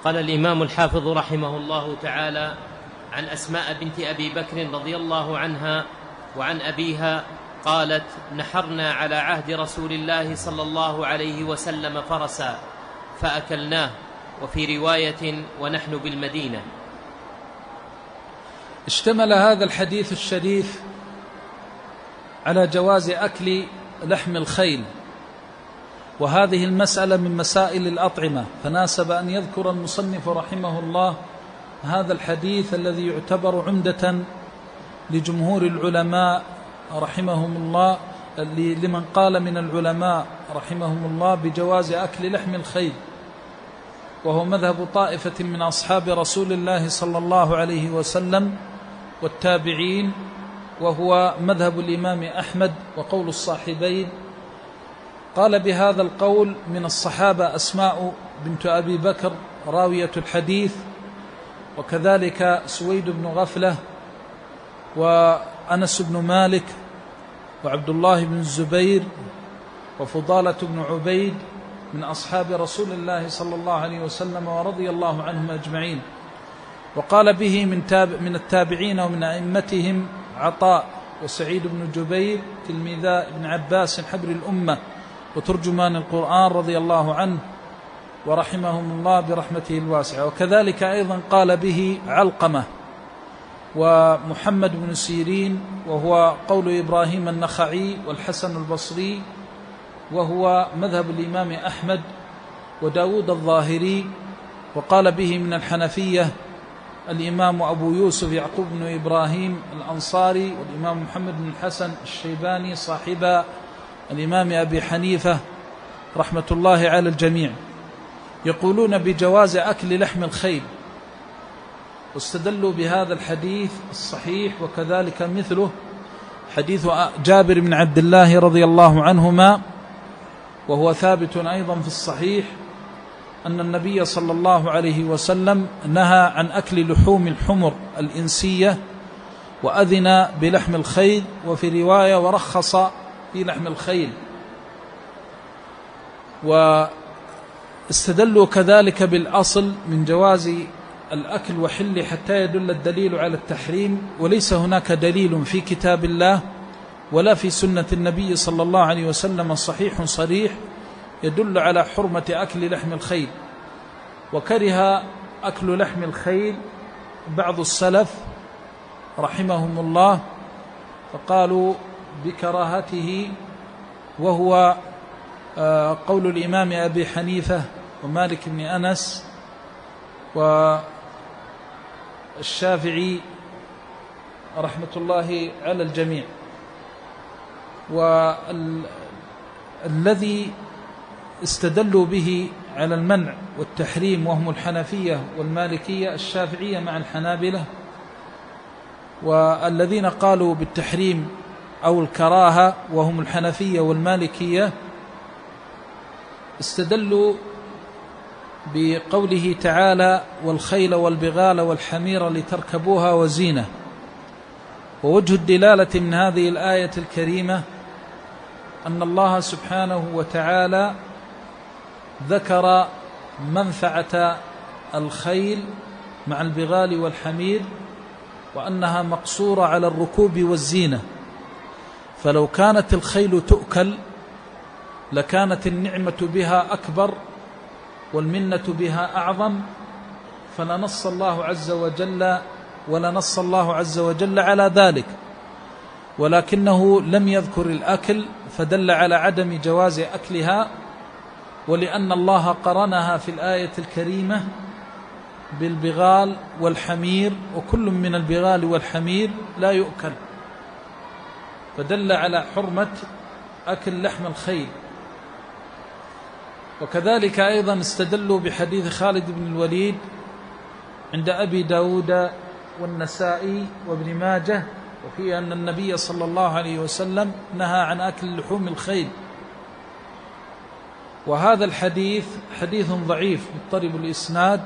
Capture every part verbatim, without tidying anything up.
قال الإمام الحافظ رحمه الله تعالى: عن أسماء بنت أبي بكر رضي الله عنها وعن أبيها قالت: نحرنا على عهد رسول الله صلى الله عليه وسلم فرسا فأكلناه، وفي رواية: ونحن بالمدينة. اشتمل هذا الحديث الشريف على جواز أكل لحم الخيل، وهذه المسألة من مسائل الأطعمة، فناسب أن يذكر المصنف رحمه الله هذا الحديث الذي يعتبر عمدة لجمهور العلماء رحمهم الله، لمن قال من العلماء رحمهم الله بجواز أكل لحم الخيل، وهو مذهب طائفة من أصحاب رسول الله صلى الله عليه وسلم والتابعين، وهو مذهب الإمام أحمد وقول الصاحبين. قال بهذا القول من الصحابة أسماء بنت أبي بكر راوية الحديث، وكذلك سويد بن غفلة وأنس بن مالك وعبد الله بن الزبير وفضالة بن عبيد من أصحاب رسول الله صلى الله عليه وسلم ورضي الله عنهم أجمعين. وقال به من, تاب من التابعين ومن أئمتهم عطاء وسعيد بن جبير تلميذا ابن عباس حبر الأمة وترجمان القرآن رضي الله عنه ورحمهم الله برحمته الواسعة. وكذلك أيضا قال به علقمة ومحمد بن سيرين، وهو قول إبراهيم النخعي والحسن البصري، وهو مذهب الإمام أحمد وداود الظاهري. وقال به من الحنفية الإمام أبو يوسف يعقوب بن إبراهيم الأنصاري والإمام محمد بن الحسن الشيباني صاحب الإمام أبي حنيفة رحمة الله على الجميع، يقولون بجواز أكل لحم الخيل، واستدلوا بهذا الحديث الصحيح، وكذلك مثله حديث جابر بن عبد الله رضي الله عنهما، وهو ثابت أيضا في الصحيح أن النبي صلى الله عليه وسلم نهى عن أكل لحوم الحمر الإنسية، وأذن بلحم الخيل، وفي رواية ورخص في لحم الخيل. واستدلوا كذلك بالأصل من جواز الأكل وحل حتى يدل الدليل على التحريم، وليس هناك دليل في كتاب الله ولا في سنة النبي صلى الله عليه وسلم صحيح صريح يدل على حرمة أكل لحم الخيل. وكره أكل لحم الخيل بعض السلف رحمهم الله، فقالوا بكراهته، وهو قول الإمام أبي حنيفة ومالك بن أنس والشافعي رحمة الله على الجميع. والذي استدلوا به على المنع والتحريم وهم الحنفية والمالكية، الشافعية مع الحنابلة. والذين قالوا بالتحريم أو الكراهة وهم الحنفية والمالكية استدلوا بقوله تعالى: والخيل والبغال والحمير لتركبوها وزينة. ووجه الدلالة من هذه الآية الكريمة أن الله سبحانه وتعالى ذكر منفعة الخيل مع البغال والحمير، وأنها مقصورة على الركوب والزينة، فلو كانت الخيل تؤكل لكانت النعمة بها أكبر والمنة بها أعظم، فلنص الله عز وجل ولنص الله عز وجل على ذلك، ولكنه لم يذكر الأكل فدل على عدم جواز أكلها، ولأن الله قرنها في الآية الكريمة بالبغال والحمير، وكل من البغال والحمير لا يؤكل، فدل على حرمة أكل لحم الخيل. وكذلك أيضا استدلوا بحديث خالد بن الوليد عند أبي داود والنسائي وابن ماجه، وفيه أن النبي صلى الله عليه وسلم نهى عن أكل لحوم الخيل. وهذا الحديث حديث ضعيف مضطرب الإسناد،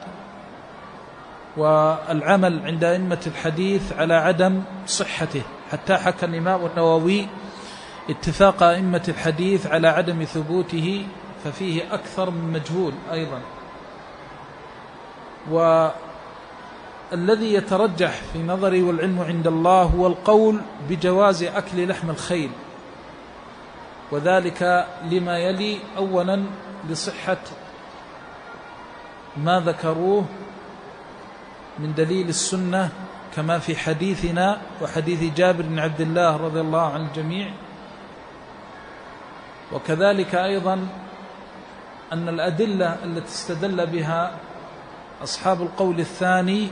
والعمل عند أئمة الحديث على عدم صحته، حتى حكى الإمام النووي اتفاق أئمة الحديث على عدم ثبوته، ففيه أكثر من مجهول أيضا. والذي يترجح في نظري والعلم عند الله هو القول بجواز أكل لحم الخيل، وذلك لما يلي: أولا لصحة ما ذكروه من دليل السنة كما في حديثنا وحديث جابر بن عبد الله رضي الله عن الجميع، وكذلك أيضا أن الأدلة التي استدل بها أصحاب القول الثاني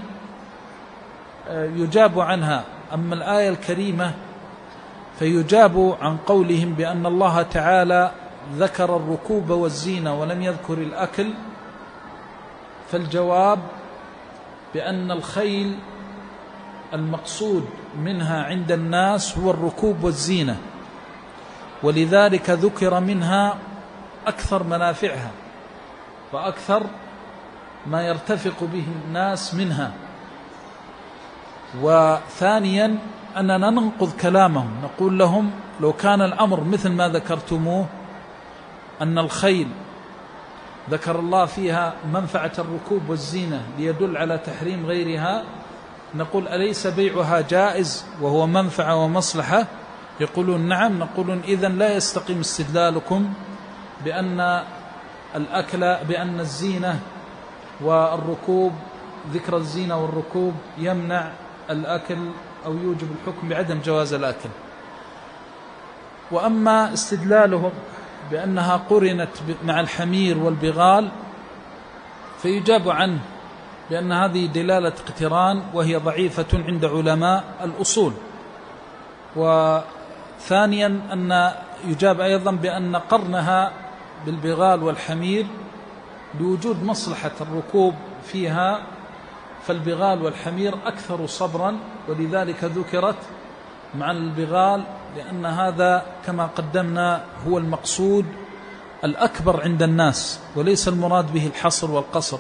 يجاب عنها. أما الآية الكريمة فيجاب عن قولهم بأن الله تعالى ذكر الركوب والزينة ولم يذكر الأكل، فالجواب بأن الخيل المقصود منها عند الناس هو الركوب والزينة، ولذلك ذكر منها أكثر منافعها وأكثر ما يرتفق به الناس منها. وثانيا أننا ننقض كلامهم، نقول لهم لو كان الأمر مثل ما ذكرتموه أن الخيل ذكر الله فيها منفعة الركوب والزينة ليدل على تحريم غيرها، نقول أليس بيعها جائز وهو منفعة ومصلحة؟ يقولون نعم. نقول إذن لا يستقيم استدلالكم بأن الأكل بأن الزينة والركوب، ذكر الزينة والركوب يمنع الأكل أو يوجب الحكم بعدم جواز الأكل. وأما استدلالهم بأنها قرنت مع الحمير والبغال فيجاب عنه بأن هذه دلالة اقتران وهي ضعيفة عند علماء الأصول. وثانيا أن يجاب أيضا بأن قرنها بالبغال والحمير لوجود مصلحة الركوب فيها، فالبغال والحمير أكثر صبرا ولذلك ذكرت مع البغال، لأن هذا كما قدمنا هو المقصود الأكبر عند الناس وليس المراد به الحصر والقصر.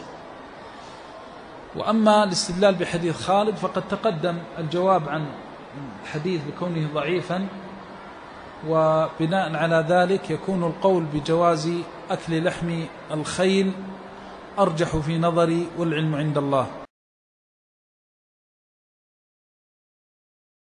وأما الاستدلال بحديث خالد فقد تقدم الجواب عن الحديث بكونه ضعيفا، وبناء على ذلك يكون القول بجواز أكل لحم الخيل أرجح في نظري والعلم عند الله.